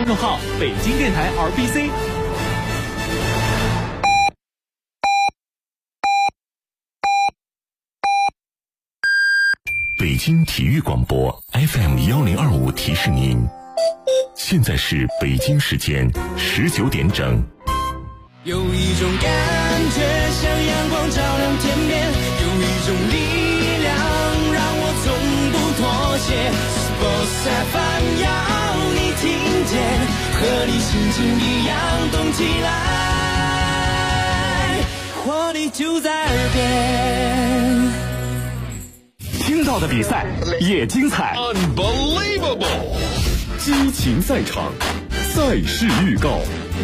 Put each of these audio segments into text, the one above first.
众号北京电台 RBC。 北京体育广播 FM1025提示您，现在是北京时间19点整。 有一种感觉像阳光照亮天边，有一种力量让我从不妥协。Sports FM 要你听见，和你心情一样动起来，活力就在耳边。 听到的比赛也精彩 Unbelievable， 激情赛场，赛事预告。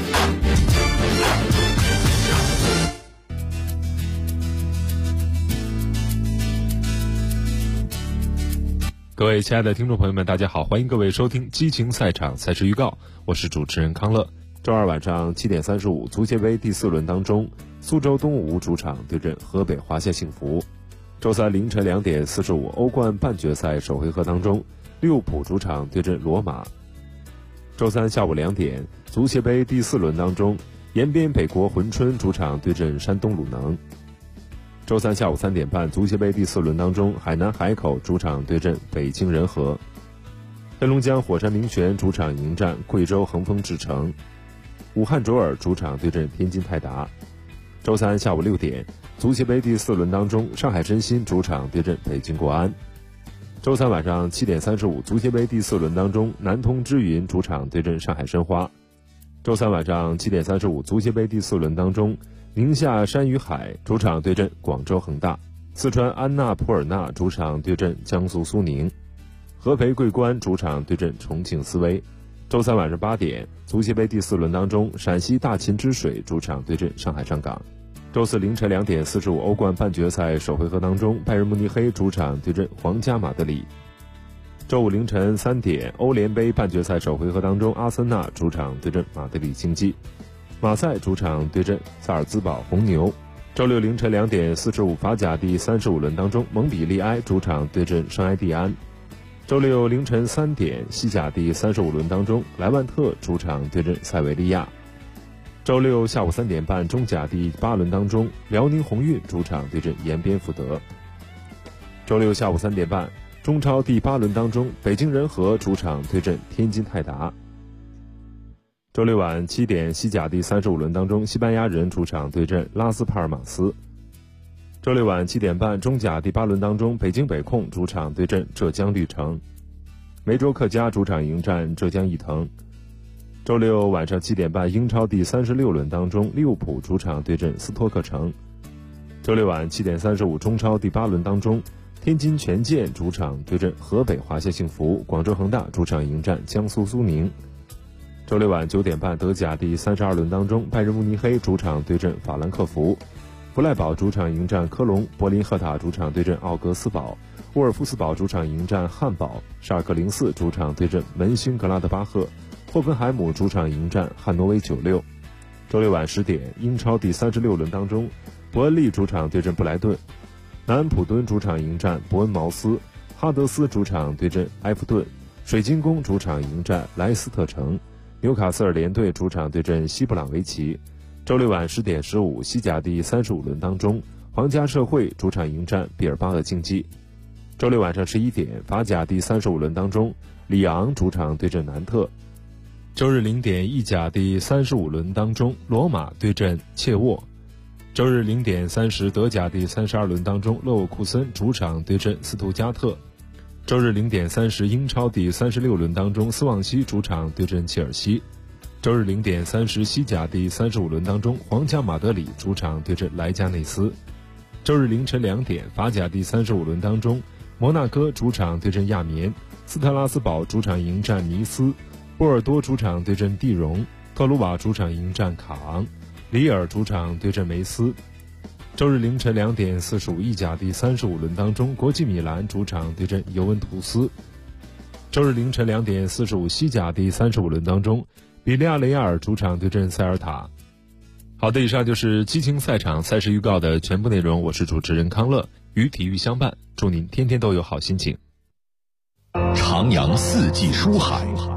各位亲爱的听众朋友们，大家好，欢迎各位收听激情赛场赛事预告，我是主持人康乐。周二晚上7点35，足协杯第4轮当中，苏州东吴主场对阵河北华夏幸福。周三凌晨2点45，欧冠半决赛首回合当中，利物浦主场对阵罗马。周三下午2点，足协杯第4轮当中，延边北国珲春主场对阵山东鲁能。周三下午3点半，足协杯第4轮当中，海南海口主场对阵北京人和。黑龙江火山明泉主场迎战贵州恒丰智诚。武汉卓尔主场对阵天津泰达。周三下午6点，足协杯第4轮当中，上海申鑫主场对阵北京国安。周三晚上7点35，足协杯第4轮当中，南通之云主场对阵上海申花。周三晚上7点35，足协杯第4轮当中，宁夏山与海主场对阵广州恒大。四川安纳普尔纳主场对阵江苏苏宁。合肥桂冠主场对阵重庆斯威。周三晚上8点，足协杯第4轮当中，陕西大秦之水主场对阵上海上港。周四凌晨2点45，欧冠半决赛首回合当中，拜仁慕尼黑主场对阵皇家马德里。周五凌晨3点，欧联杯半决赛首回合当中，阿森纳主场对阵马德里竞技。马赛主场对阵萨尔兹堡红牛。周六凌晨2点45，法甲第35轮当中，蒙彼利埃主场对阵圣埃蒂安。周六凌晨3点，西甲第35轮当中，莱万特主场对阵塞维利亚。周六下午3点半，中甲第8轮当中，辽宁宏运主场对阵延边福德。周六下午3点半，中超第8轮当中，北京人和主场对阵天津泰达。周六晚7点，西甲第35轮当中，西班牙人主场对阵拉斯帕尔马斯。周六晚7点半，中甲第8轮当中，北京北控主场对阵浙江绿城。梅州客家主场迎战浙江毅腾。周六晚上7点半，英超第36轮当中，利物浦主场对阵斯托克城。周六晚7点35，中超第8轮当中，天津权健主场对阵河北华夏幸福，广州恒大主场迎战江苏苏宁。周六晚9点半，德甲第32轮当中，拜仁慕尼黑主场对阵法兰克福。弗赖堡主场迎战科隆，柏林赫塔主场对阵奥格斯堡，沃尔夫斯堡主场迎战汉堡，沙尔克04主场对阵门兴格拉德巴赫，霍芬海姆主场迎战汉诺威96。周六晚10点，英超第36轮当中，伯恩利主场对阵布莱顿，南安普敦主场迎战伯恩茅斯，哈德斯主场对阵埃弗顿，水晶宫主场迎战莱斯特城，纽卡斯尔联队主场对阵西布朗维奇。周六晚10点15，西甲第35轮当中，皇家社会主场迎战毕尔巴鄂竞技。周六晚上11点，法甲第35轮当中，里昂主场对阵南特。周日0点，意甲第35轮当中，罗马对阵切沃。周日0点30，德甲第32轮当中，勒沃库森主场对阵斯图加特。周日0点30，英超第36轮当中，斯旺西主场对阵切尔西。周日0点30，西甲第35轮当中，皇家马德里主场对阵莱加内斯。周日凌晨2点，法甲第35轮当中，摩纳哥主场对阵亚眠，斯特拉斯堡主场迎战尼斯，波尔多主场对阵蒂荣，特鲁瓦主场迎战卡昂，里尔主场对阵梅斯。周日凌晨2点45，意甲第35轮当中，国际米兰主场对阵尤文图斯。周日凌晨2点45，西甲第35轮当中，比利亚雷亚尔主场对阵塞尔塔。好的，以上就是激情赛场赛事预告的全部内容，我是主持人康乐，与体育相伴，祝您天天都有好心情。 徜徉四季书海，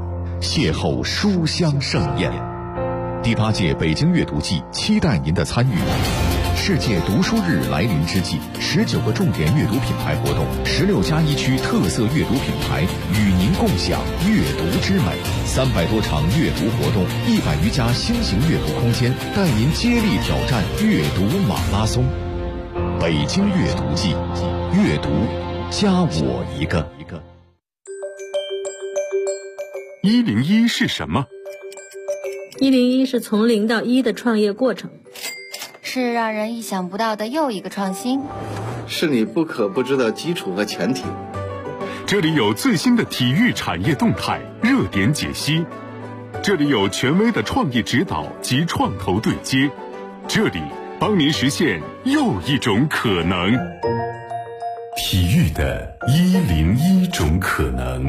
邂逅书香盛宴。第8届北京阅读季期待您的参与。世界读书日来临之际，19个重点阅读品牌活动，16+1区特色阅读品牌与您共享阅读之美，300多场阅读活动，100余家新型阅读空间，带您接力挑战阅读马拉松。北京阅读季，阅读加我一个。 101是什么 ？101是从0到1的创业过程， 是让人意想不到的又一个创新， 是你不可不知的基础和前提。 这里有最新的体育产业动态、热点解析，这里有权威的创业指导及创投对接，这里帮您实现又一种可能。 体育的101种可能。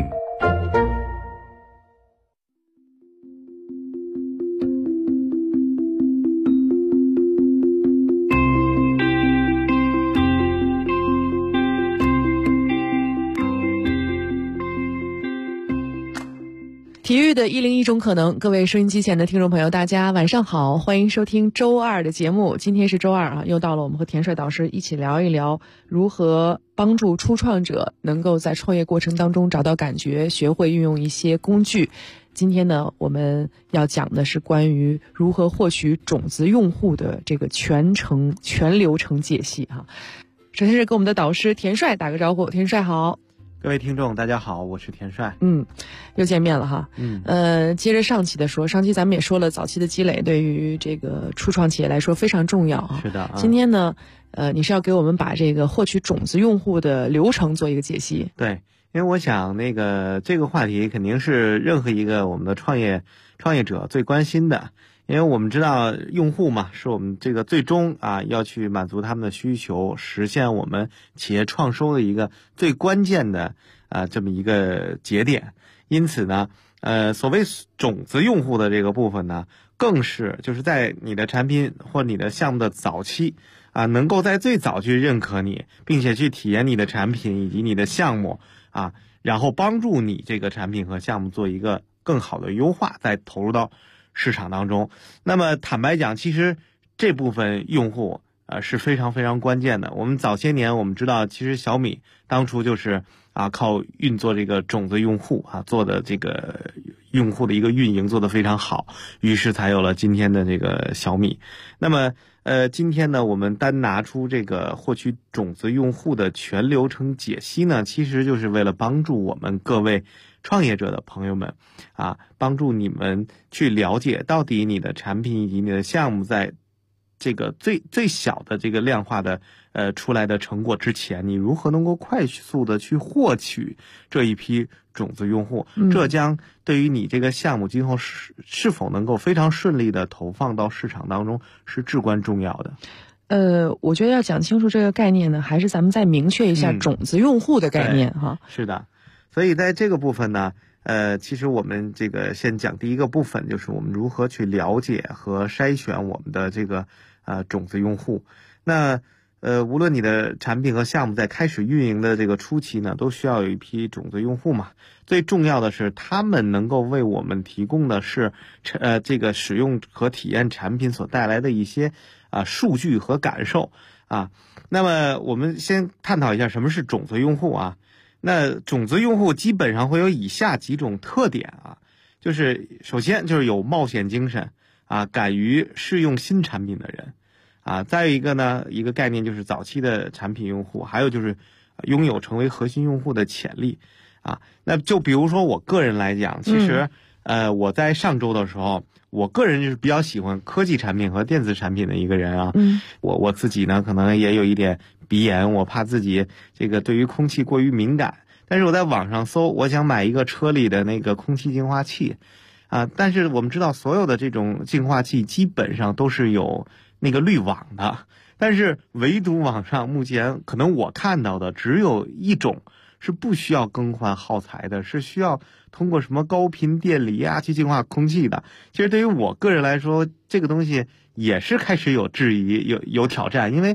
体育的101种可能，各位收音机前的听众朋友，大家晚上好，欢迎收听周二的节目。今天是周二啊，又到了我们和田帅导师一起聊一聊如何帮助初创者能够在创业过程当中找到感觉，学会运用一些工具。今天呢，我们要讲的是关于如何获取种子用户的这个全流程解析哈。首先是跟我们的导师田帅打个招呼，田帅好。 各位听众大家好，我是田帅。 又见面了哈。接着上期的说，上期咱们也说了，早期的积累对于这个初创企业来说非常重要啊。 是的。 今天呢，你是要给我们把这个获取种子用户的流程做一个解析。 对，因为我想这个话题肯定是任何一个我们的创业者最关心的。因为我们知道用户嘛，是我们这个最终要去满足他们的需求，实现我们企业创收的一个最关键的这么一个节点。因此呢，所谓种子用户的这个部分呢，更是就是在你的产品或你的项目的早期能够在最早去认可你，并且去体验你的产品以及你的项目然后帮助你这个产品和项目做一个更好的优化，再投入到市场当中。那么坦白讲，其实这部分用户是非常非常关键的。我们早些年我们知道，其实小米当初就是靠运作这个种子用户做的这个用户的一个运营做得非常好，于是才有了今天的这个小米。那么今天呢，我们单拿出这个获取种子用户的全流程解析呢，其实就是为了帮助我们各位创业者的朋友们帮助你们去了解到底你的产品以及你的项目在这个最小的这个量化的出来的成果之前，你如何能够快速的去获取这一批种子用户，这将对于你这个项目今后是否能够非常顺利的投放到市场当中是至关重要的。 我觉得要讲清楚这个概念呢，还是咱们再明确一下种子用户的概念哈。 是的。所以在这个部分呢，其实我们这个先讲第一个部分，就是我们如何去了解和筛选我们的这个种子用户。那无论你的产品和项目在开始运营的这个初期呢，都需要有一批种子用户嘛。最重要的是，他们能够为我们提供的是这个使用和体验产品所带来的一些数据和感受那么我们先探讨一下什么是种子用户那种子用户基本上会有以下几种特点就是首先就是有冒险精神敢于试用新产品的人再有一个呢，一个概念就是早期的产品用户，还有就是拥有成为核心用户的潜力那就比如说我个人来讲，其实我在上周的时候，我个人就是比较喜欢科技产品和电子产品的一个人我自己呢可能也有一点鼻炎，我怕自己这个对于空气过于敏感，但是我在网上搜，我想买一个车里的那个空气净化器但是我们知道所有的这种净化器基本上都是有那个滤网的，但是唯独网上目前可能我看到的只有一种是不需要更换耗材的，是需要通过什么高频电离去净化空气的。其实对于我个人来说，这个东西也是开始有质疑，有挑战，因为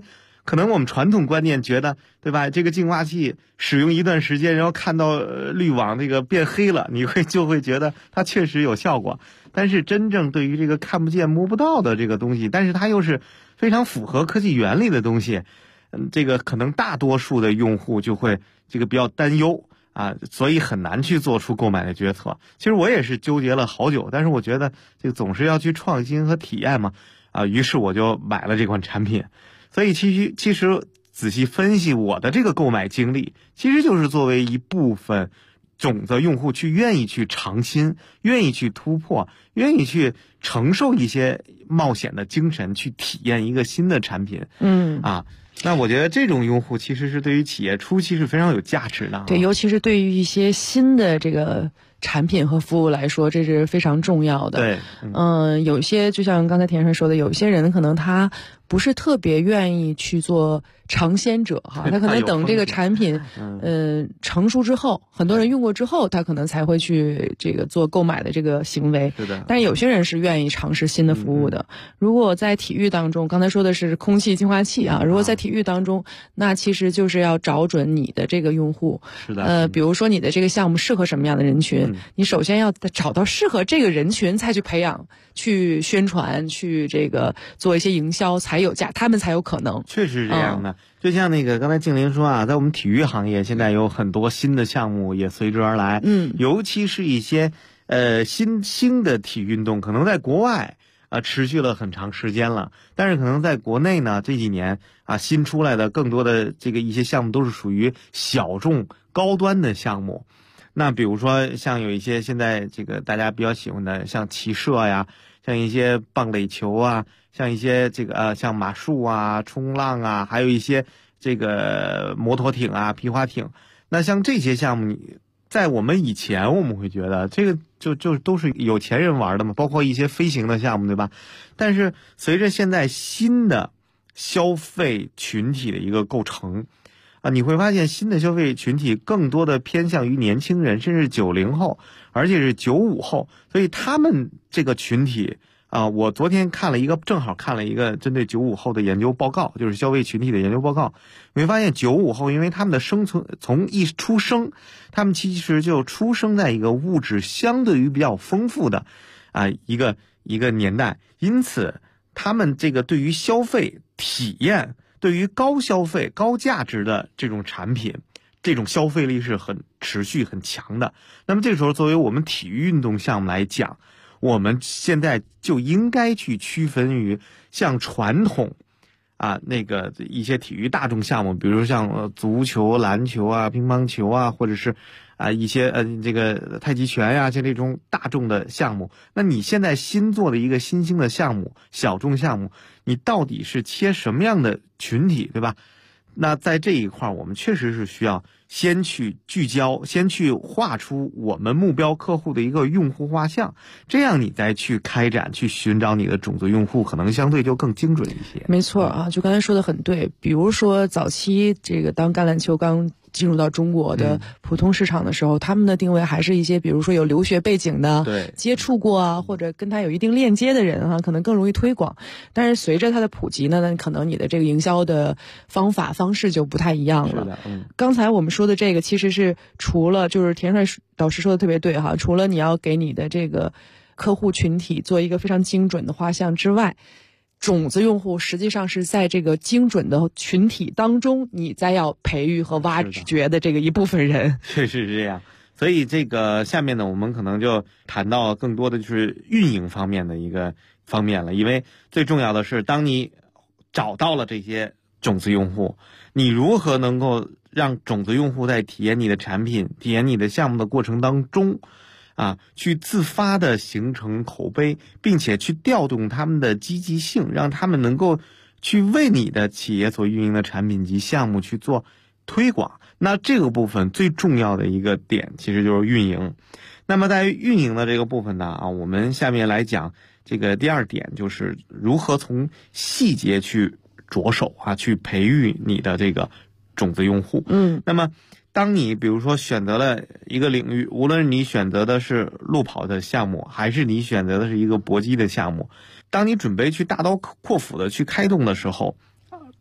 可能我们传统观念觉得，对吧？这个净化器使用一段时间，然后看到滤网这个变黑了，就会觉得它确实有效果。但是真正对于这个看不见摸不到的这个东西，但是它又是非常符合科技原理的东西，这个可能大多数的用户就会这个比较担忧啊，所以很难去做出购买的决策。其实我也是纠结了好久，但是我觉得这个总是要去创新和体验嘛，啊，于是我就买了这款产品。所以其实仔细分析我的这个购买经历，其实就是作为一部分种子用户去愿意去尝新，愿意去突破，愿意去承受一些冒险的精神，去体验一个新的产品。那我觉得这种用户其实是对于企业初期是非常有价值的。 对，尤其是对于一些新的这个产品和服务来说，这是非常重要的。 对， 有些就像刚才田帅说的，有些人可能他不是特别愿意去做尝鲜者哈，他可能等这个产品成熟之后，很多人用过之后，他可能才会去这个做购买的这个行为。 是的。 但是有些人是愿意尝试新的服务的。如果在体育当中，刚才说的是空气净化器啊，如果在体育当中，那其实就是要找准你的这个用户。 是的。 比如说你的这个项目适合什么样的人群，你首先要找到适合这个人群，才去培养、去宣传、去这个做一些营销，他们才有可能。 确实是这样的。就像那个刚才静玲说啊，在我们体育行业现在有很多新的项目也随之而来。尤其是一些新的体育运动，可能在国外持续了很长时间了，但是可能在国内呢，这几年新出来的更多的这个一些项目都是属于小众高端的项目。那比如说像有一些现在这个大家比较喜欢的，像骑射呀，像一些棒垒球啊，像一些这个像马术啊、冲浪啊，还有一些这个摩托艇啊、皮划艇。那像这些项目，在我们以前我们会觉得这个就都是有钱人玩的嘛，包括一些飞行的项目，对吧？但是随着现在新的消费群体的一个构成你会发现新的消费群体更多的偏向于年轻人，甚至90后，而且是95后，所以他们这个群体我昨天正好看了一个针对95后的研究报告，就是消费群体的研究报告。你会发现95后因为他们的生存从一出生，他们其实就出生在一个物质相对于比较丰富的一个年代，因此他们这个对于消费体验，对于高消费高价值的这种产品，这种消费力是很持续很强的。那么这个时候作为我们体育运动项目来讲，我们现在就应该去区分于像传统那个一些体育大众项目，比如像足球、篮球啊、乒乓球啊，或者是一些这个太极拳呀，像这种大众的项目。那你现在新做的一个新兴的项目，小众项目，你到底是切什么样的群体，对吧？那在这一块我们确实是需要先去聚焦，先去画出我们目标客户的一个用户画像，这样你再去开展去寻找你的种子用户，可能相对就更精准一些。 没错就刚才说的很对，比如说早期这个当橄榄球刚进入到中国的普通市场的时候，他们的定位还是一些比如说有留学背景的， 对， 接触过或者跟他有一定链接的人可能更容易推广。但是随着它的普及呢，那可能你的这个营销的方式就不太一样了。刚才我们说的这个其实是除了就是田帅导师说的特别对除了你要给你的这个客户群体做一个非常精准的画像之外，种子用户实际上是在这个精准的群体当中，你再要培育和挖掘的这个一部分人。 确实是这样。所以这个下面呢，我们可能就谈到更多的就是运营方面的一个方面了。因为最重要的是，当你找到了这些种子用户，你如何能够让种子用户在体验你的产品、体验你的项目的过程当中去自发的形成口碑，并且去调动他们的积极性，让他们能够去为你的企业所运营的产品及项目去做推广。那这个部分最重要的一个点其实就是运营。那么在运营的这个部分呢我们下面来讲这个第二点，就是如何从细节去着手去培育你的这个种子用户。那么当你比如说选择了一个领域，无论你选择的是路跑的项目，还是你选择的是一个搏击的项目，当你准备去大刀阔斧的去开动的时候，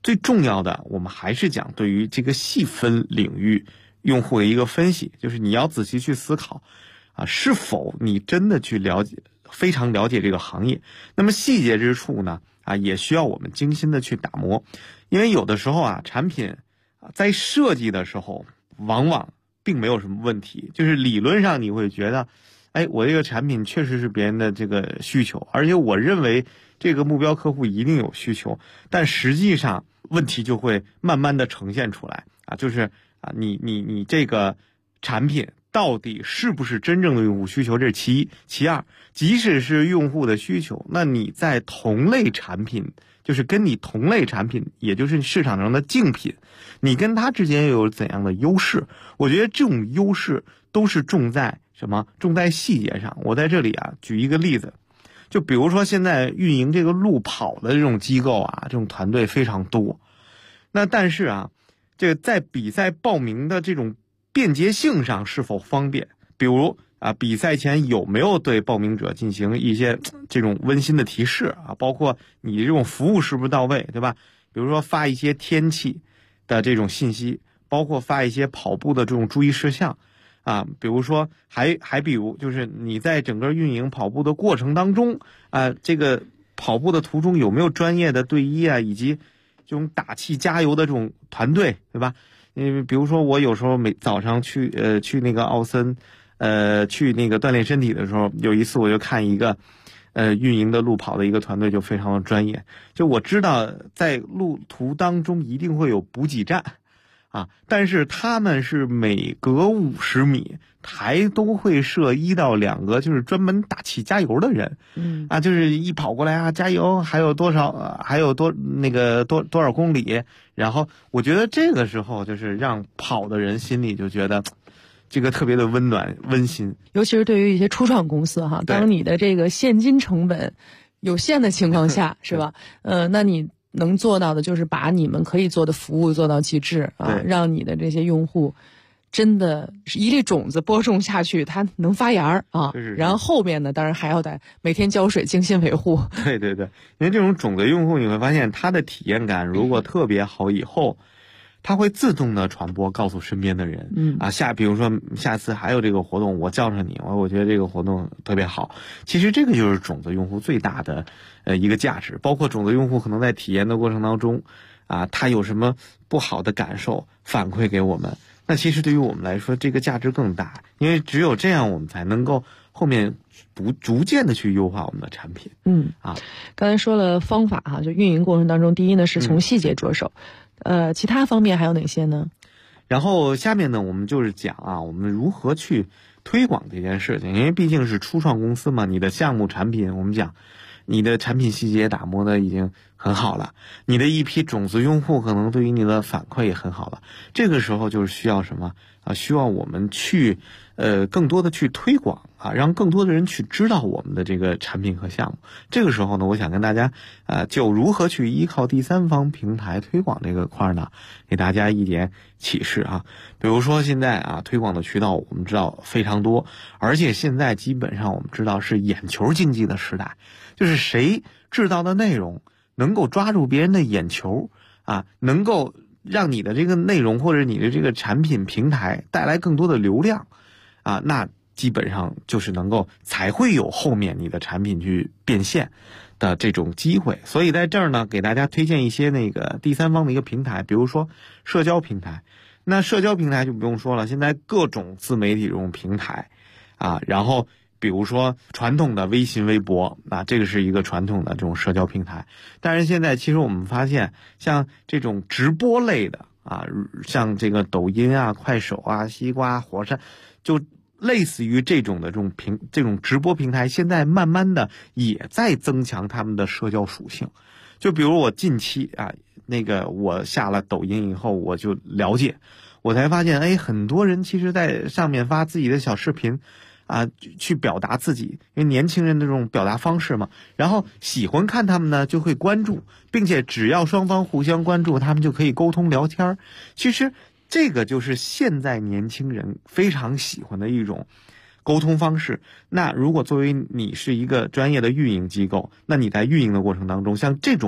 最重要的，我们还是讲对于这个细分领域用户的一个分析，就是你要仔细去思考是否你真的去非常了解这个行业。那么细节之处呢也需要我们精心的去打磨。因为有的时候产品在设计的时候往往并没有什么问题，就是理论上你会觉得我这个产品确实是别人的这个需求，而且我认为这个目标客户一定有需求，但实际上问题就会慢慢的呈现出来就是你这个产品到底是不是真正的用户需求，这是其一。其二，即使是用户的需求，那你在同类产品，就是跟你同类产品，也就是市场上的竞品，你跟它之间又有怎样的优势？我觉得这种优势都是重在什么？重在细节上。我在这里举一个例子，就比如说现在运营这个路跑的这种机构这种团队非常多，那但是这个在比赛报名的这种便捷性上是否方便？比如比赛前有没有对报名者进行一些这种温馨的提示包括你这种服务是不是到位，对吧？比如说发一些天气的这种信息，包括发一些跑步的这种注意事项比如说比如就是你在整个运营跑步的过程当中这个跑步的途中有没有专业的队医以及这种打气加油的这种团队，对吧？因为比如说我有时候每早上去那个奥森去那个锻炼身体的时候，有一次我就看一个运营的路跑的一个团队就非常的专业，就我知道在路途当中一定会有补给站但是他们是每隔50米台都会设1到2个就是专门打气加油的人就是一跑过来加油，还有多少多少公里，然后我觉得这个时候就是让跑的人心里就觉得这个特别的温暖温馨。 尤其是对于一些初创公司当你的这个现金成本有限的情况下是吧那你能做到的就是把你们可以做的服务做到极致让你的这些用户真的是一粒种子播种下去，它能发芽然后后面呢，当然还要得每天浇水、精心维护。 对对对，因为这种种子用户，你会发现他的体验感如果特别好以后，他会自动的传播，告诉身边的人比如说下次还有这个活动，我叫上你，我觉得这个活动特别好。其实这个就是种子用户最大的一个价值，包括种子用户可能在体验的过程当中他有什么不好的感受反馈给我们，那其实对于我们来说这个价值更大，因为只有这样我们才能够后面逐渐的去优化我们的产品。 刚才说了方法就运营过程当中，第一呢是从细节着手其他方面还有哪些呢？ 然后下面呢我们就是讲我们如何去推广这件事情，因为毕竟是初创公司嘛，你的项目产品我们讲你的产品细节打磨的已经很好了，你的一批种子用户可能对于你的反馈也很好了，这个时候就是需要什么需要我们去更多的去推广让更多的人去知道我们的这个产品和项目。这个时候呢，我想跟大家就如何去依靠第三方平台推广这个块呢，给大家一点启示比如说现在推广的渠道我们知道非常多，而且现在基本上我们知道是眼球经济的时代，就是谁制造的内容能够抓住别人的眼球能够让你的这个内容或者你的这个产品平台带来更多的流量那基本上就是能够才会有后面你的产品去变现的这种机会。所以在这儿呢，给大家推荐一些那个第三方的一个平台，比如说社交平台。那社交平台就不用说了，现在各种自媒体这种平台然后比如说传统的微信微博这个是一个传统的这种社交平台。但是现在其实我们发现像这种直播类的像这个抖音快手西瓜火山，就类似于这种的这种直播平台，现在慢慢的也在增强他们的社交属性。就比如我近期我下了抖音以后，我就了解，我才发现很多人其实在上面发自己的小视频去表达自己，因为年轻人的这种表达方式嘛，然后喜欢看他们呢就会关注，并且只要双方互相关注，他们就可以沟通聊天。其实这个就是现在年轻人非常喜欢的一种沟通方式。那如果作为你是一个专业的运营机构，那你在运营的过程当中，像这种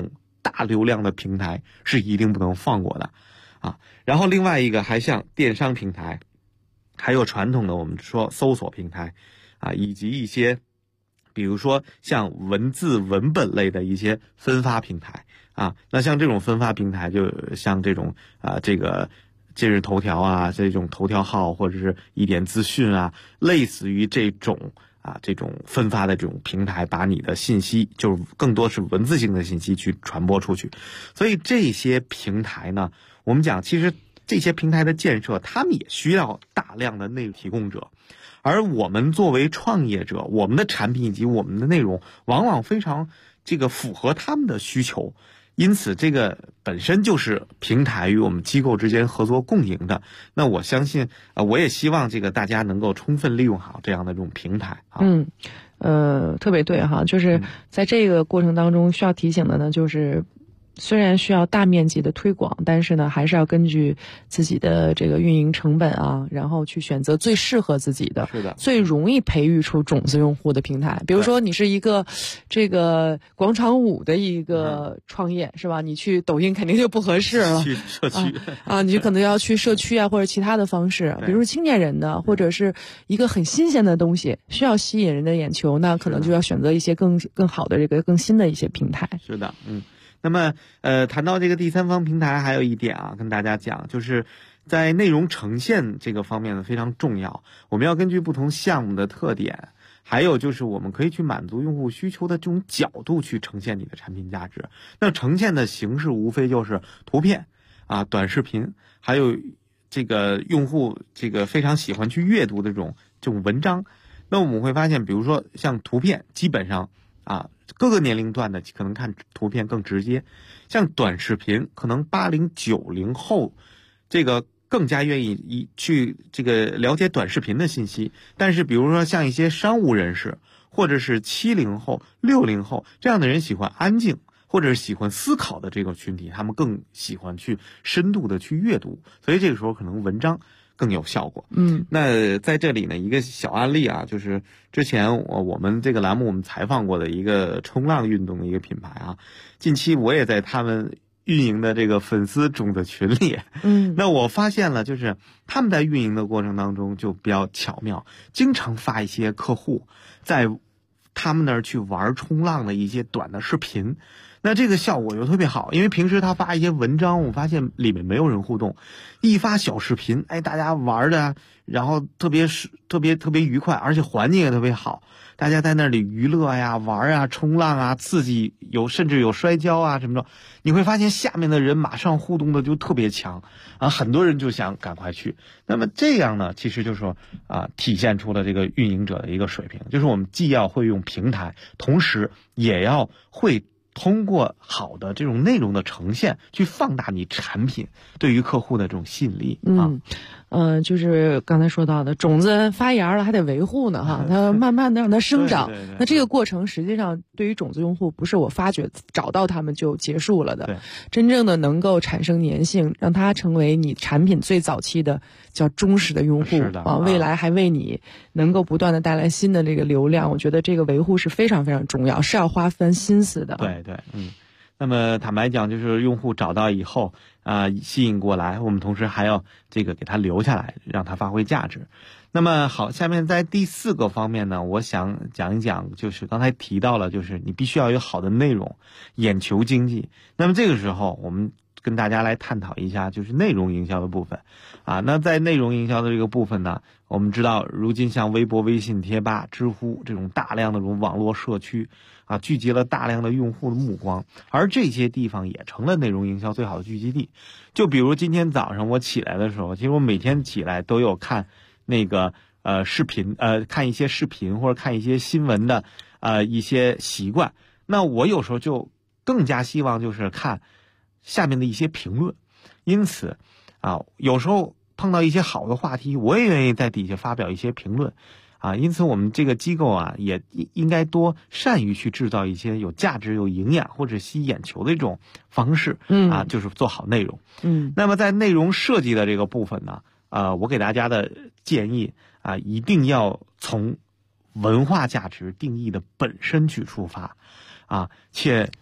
大流量的平台是一定不能放过的啊。然后另外一个还像电商平台，还有传统的我们说搜索平台啊，以及一些比如说像文字文本类的一些分发平台啊。那像这种分发平台，就像这种这个今日头条啊，这种头条号或者是一点资讯啊，类似于这种分发的这种平台，把你的信息就是更多是文字性的信息去传播出去。所以这些平台呢，我们讲其实这些平台的建设，他们也需要大量的内容提供者，而我们作为创业者，我们的产品以及我们的内容往往非常这个符合他们的需求。因此这个本身就是平台与我们机构之间合作共赢的。那我相信我也希望这个大家能够充分利用好这样的这种平台啊。 特别对哈，就是在这个过程当中需要提醒的呢，就是虽然需要大面积的推广，但是呢，还是要根据自己的这个运营成本啊，然后去选择最适合自己的、最容易培育出种子用户的平台。比如说，你是一个这个广场舞的一个创业，是吧？你去抖音肯定就不合适了。 去社区你就可能要去社区啊，或者其他的方式，比如青年人的，或者是一个很新鲜的东西，需要吸引人的眼球，那可能就要选择一些更好的这个更新的一些平台。 是的，那么谈到这个第三方平台，还有一点啊，跟大家讲，就是在内容呈现这个方面呢非常重要。我们要根据不同项目的特点，还有就是我们可以去满足用户需求的这种角度去呈现你的产品价值。那呈现的形式无非就是图片啊、短视频，还有这个用户这个非常喜欢去阅读的这种文章。那我们会发现，比如说像图片，基本上各个年龄段的可能看图片更直接，像短视频，可能80、90后这个更加愿意去这个了解短视频的信息。但是比如说像一些商务人士，或者是70后、60后这样的人喜欢安静或者是喜欢思考的这个群体，他们更喜欢去深度的去阅读，所以这个时候可能文章更有效果。那在这里呢，一个小案例啊，就是之前我们这个栏目我们采访过的一个冲浪运动的一个品牌啊，近期我也在他们运营的这个粉丝种子群里，那我发现了，就是他们在运营的过程当中就比较巧妙，经常发一些客户在他们那儿去玩冲浪的一些短的视频。那这个效果就特别好，因为平时他发一些文章，我发现里面没有人互动，一发小视频，大家玩的，然后特别愉快，而且环境也特别好，大家在那里娱乐呀、玩啊、冲浪啊，刺激，甚至有摔跤啊什么的。你会发现下面的人马上互动的就特别强啊，很多人就想赶快去。那么这样呢，其实就是说体现出了这个运营者的一个水平，就是我们既要会用平台，同时也要会通过好的这种内容的呈现去放大你产品对于客户的这种吸引力就是刚才说到的种子发芽了还得维护呢哈，它慢慢的让它生长。那这个过程实际上对于种子用户不是我发掘找到他们就结束了的，真正的能够产生粘性，让它成为你产品最早期的叫忠实的用户未来还为你能够不断的带来新的这个流量。我觉得这个维护是非常非常重要，是要花分心思的。 对，那么坦白讲，就是用户找到以后吸引过来，我们同时还要这个给他留下来，让他发挥价值。那么好，下面在第4个方面呢，我想讲一讲，就是刚才提到了，就是你必须要有好的内容，眼球经济。那么这个时候我们跟大家来探讨一下，就是内容营销的部分那在内容营销的这个部分呢，我们知道如今像微博、微信、贴吧、知乎这种大量的这种网络社区聚集了大量的用户的目光，而这些地方也成了内容营销最好的聚集地。就比如今天早上我起来的时候，其实我每天起来都有看那个视频看一些视频或者看一些新闻的一些习惯。那我有时候就更加希望就是看下面的一些评论，因此有时候碰到一些好的话题，我也愿意在底下发表一些评论因此我们这个机构也应该多善于去制造一些有价值、有营养或者吸眼球的这种方式就是做好内容。那么在内容设计的这个部分呢，我给大家的建议一定要从文化价值定义的本身去出发且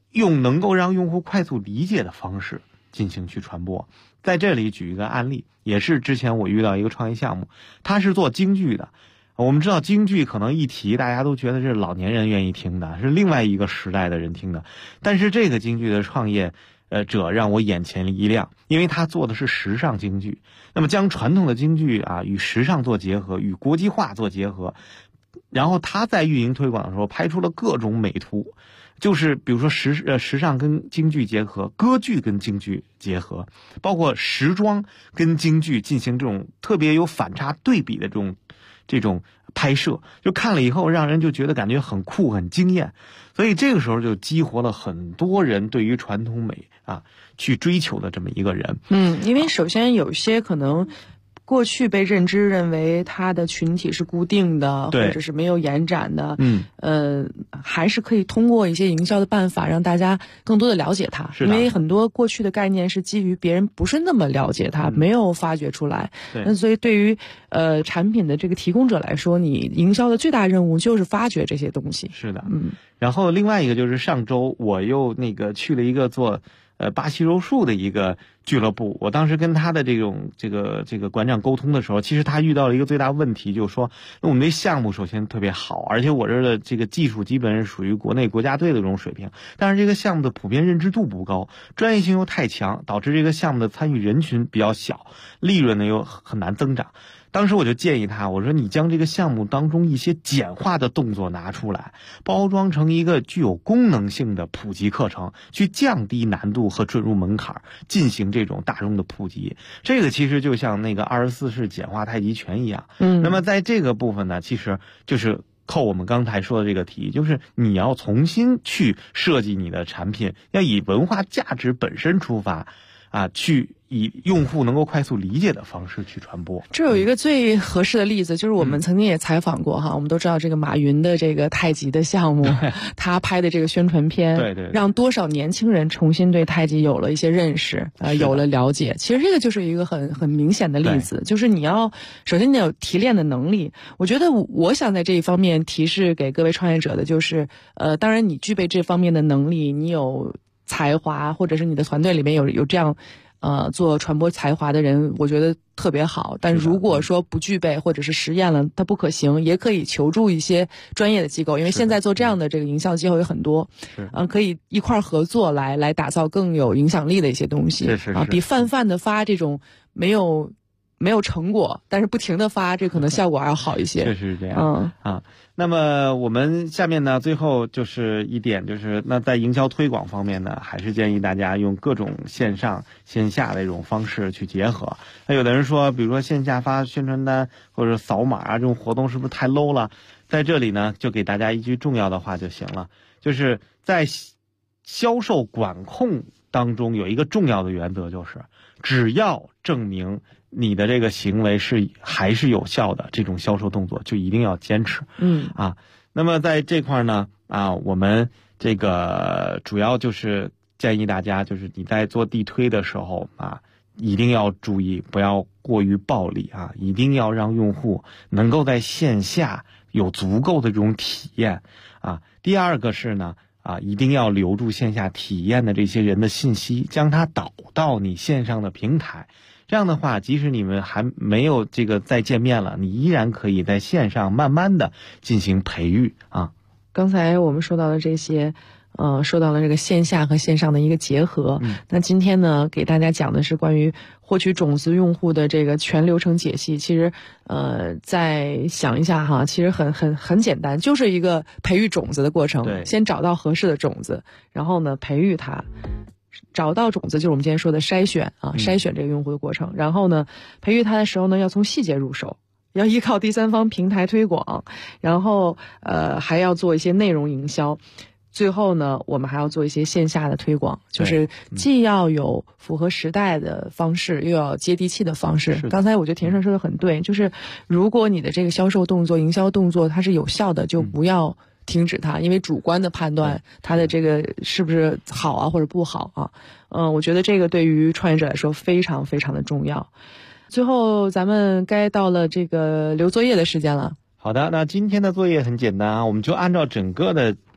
用能够让用户快速理解的方式进行去传播。在这里举一个案例，也是之前我遇到一个创业项目，他是做京剧的。我们知道京剧可能一提大家都觉得是老年人愿意听的，是另外一个时代的人听的，但是这个京剧的创业者让我眼前一亮，因为他做的是时尚京剧，那么将传统的京剧与时尚做结合，与国际化做结合，然后他在运营推广的时候拍出了各种美图，就是比如说时尚跟京剧结合，歌剧跟京剧结合，包括时装跟京剧进行这种特别有反差对比的这种拍摄，就看了以后让人就觉得感觉很酷很惊艳，所以这个时候就激活了很多人对于传统美去追求的这么一个人。 因为首先有些可能过去被认知认为它的群体是固定的，或者是没有延展的，还是可以通过一些营销的办法让大家更多的了解它。因为很多过去的概念是基于别人不是那么了解它，没有发掘出来。那所以对于产品的这个提供者来说，你营销的最大任务就是发掘这些东西。 是的，然后另外一个就是上周我又去了一个做巴西柔术的一个俱乐部，我当时跟他的这个馆长沟通的时候，其实他遇到了一个最大问题，就是说我们这项目首先特别好，而且我这儿的这个技术基本是属于国内国家队的这种水平，但是这个项目的普遍认知度不高，专业性又太强，导致这个项目的参与人群比较小，利润呢又很难增长。当时我就建议他，我说你将这个项目当中一些简化的动作拿出来，包装成一个具有功能性的普及课程，去降低难度和准入门槛，进行这种大众的普及。这个其实就像那个24式简化太极拳一样。那么在这个部分呢，其实就是扣我们刚才说的这个题，就是你要重新去设计你的产品，要以文化价值本身出发去以用户能够快速理解的方式去传播。 这有一个最合适的例子，就是我们曾经也采访过我们都知道这个马云的这个太极的项目，他拍的这个宣传片，对，让多少年轻人重新对太极有了一些认识，有了了解。其实这个就是一个很明显的例子，就是你要首先你有提炼的能力。我觉得我想在这一方面提示给各位创业者的就是，当然你具备这方面的能力，你有才华，或者是你的团队里面有这样做传播才华的人，我觉得特别好。但如果说不具备或者是实验了它不可行，也可以求助一些专业的机构，因为现在做这样的这个营销机构有很多，可以一块合作来打造更有影响力的一些东西。比泛的发这种没有成果但是不停的发，这可能效果还要好一些。 确实是这样。那么我们下面呢，最后就是一点，就是那在营销推广方面呢，还是建议大家用各种线上线下的这种方式去结合。那有的人说，比如说线下发宣传单或者扫码这种活动是不是太 low 了？在这里呢，就给大家一句重要的话就行了，就是在销售管控当中有一个重要的原则，就是只要证明你的这个行为还是有效的，这种销售动作就一定要坚持。那么在这块呢我们这个主要就是建议大家，就是你在做地推的时候一定要注意不要过于暴力一定要让用户能够在线下有足够的这种体验第二个是呢一定要留住线下体验的这些人的信息，将它导到你线上的平台。这样的话，即使你们还没有这个再见面了，你依然可以在线上慢慢的进行培育刚才我们说到的这些说到了这个线下和线上的一个结合。那今天呢，给大家讲的是关于获取种子用户的这个全流程解析。其实再想一下其实很简单，就是一个培育种子的过程。先找到合适的种子，然后呢培育它。找到种子就是我们今天说的筛选筛选这个用户的过程。然后呢，培育它的时候呢，要从细节入手，要依靠第三方平台推广，然后还要做一些内容营销。最后呢，我们还要做一些线下的推广，就是既要有符合时代的方式，又要接地气的方式。刚才我觉得田帅说的很对，就是如果你的这个销售动作、营销动作它是有效的，就不要停止它，因为主观的判断它的这个是不是好或者不好我觉得这个对于创业者来说非常非常的重要。最后咱们该到了这个留作业的时间了。 好的，那今天的作业很简单我们就按照整个的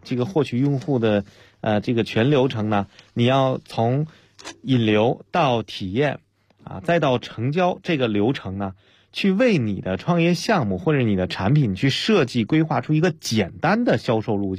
这个获取用户的这个全流程呢，你要从引流到体验再到成交这个流程呢，去为你的创业项目或者你的产品去设计规划出一个简单的销售路径。